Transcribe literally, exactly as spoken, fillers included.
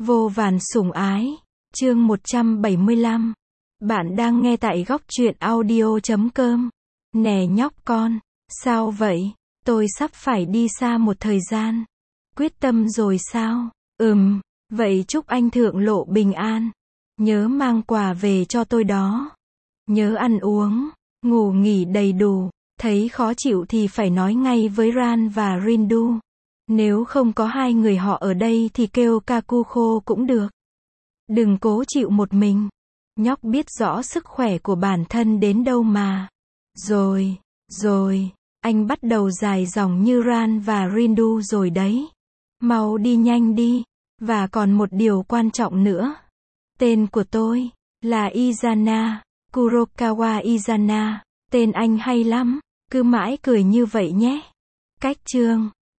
Vô vàn sủng ái. Chương một trăm bảy mươi lăm. Bạn đang nghe tại góc truyện audio chấm com. Nè nhóc con, sao vậy? Tôi sắp phải đi xa một thời gian. Quyết tâm rồi sao? Ừm, vậy chúc anh thượng lộ bình an. Nhớ mang quà về cho tôi đó. Nhớ ăn uống, ngủ nghỉ đầy đủ. Thấy khó chịu thì phải nói ngay với Ran và Rindu. Nếu không có hai người họ ở đây thì kêu Kakuko cũng được. Đừng cố chịu một mình. Nhóc biết rõ sức khỏe của bản thân đến đâu mà. Rồi, rồi, anh bắt đầu dài dòng như Ran và Rindu rồi đấy. Mau đi nhanh đi. Và còn một điều quan trọng nữa. Tên của tôi là Izana, Kurokawa Izana. Tên anh hay lắm, cứ mãi cười như vậy nhé. Cách chương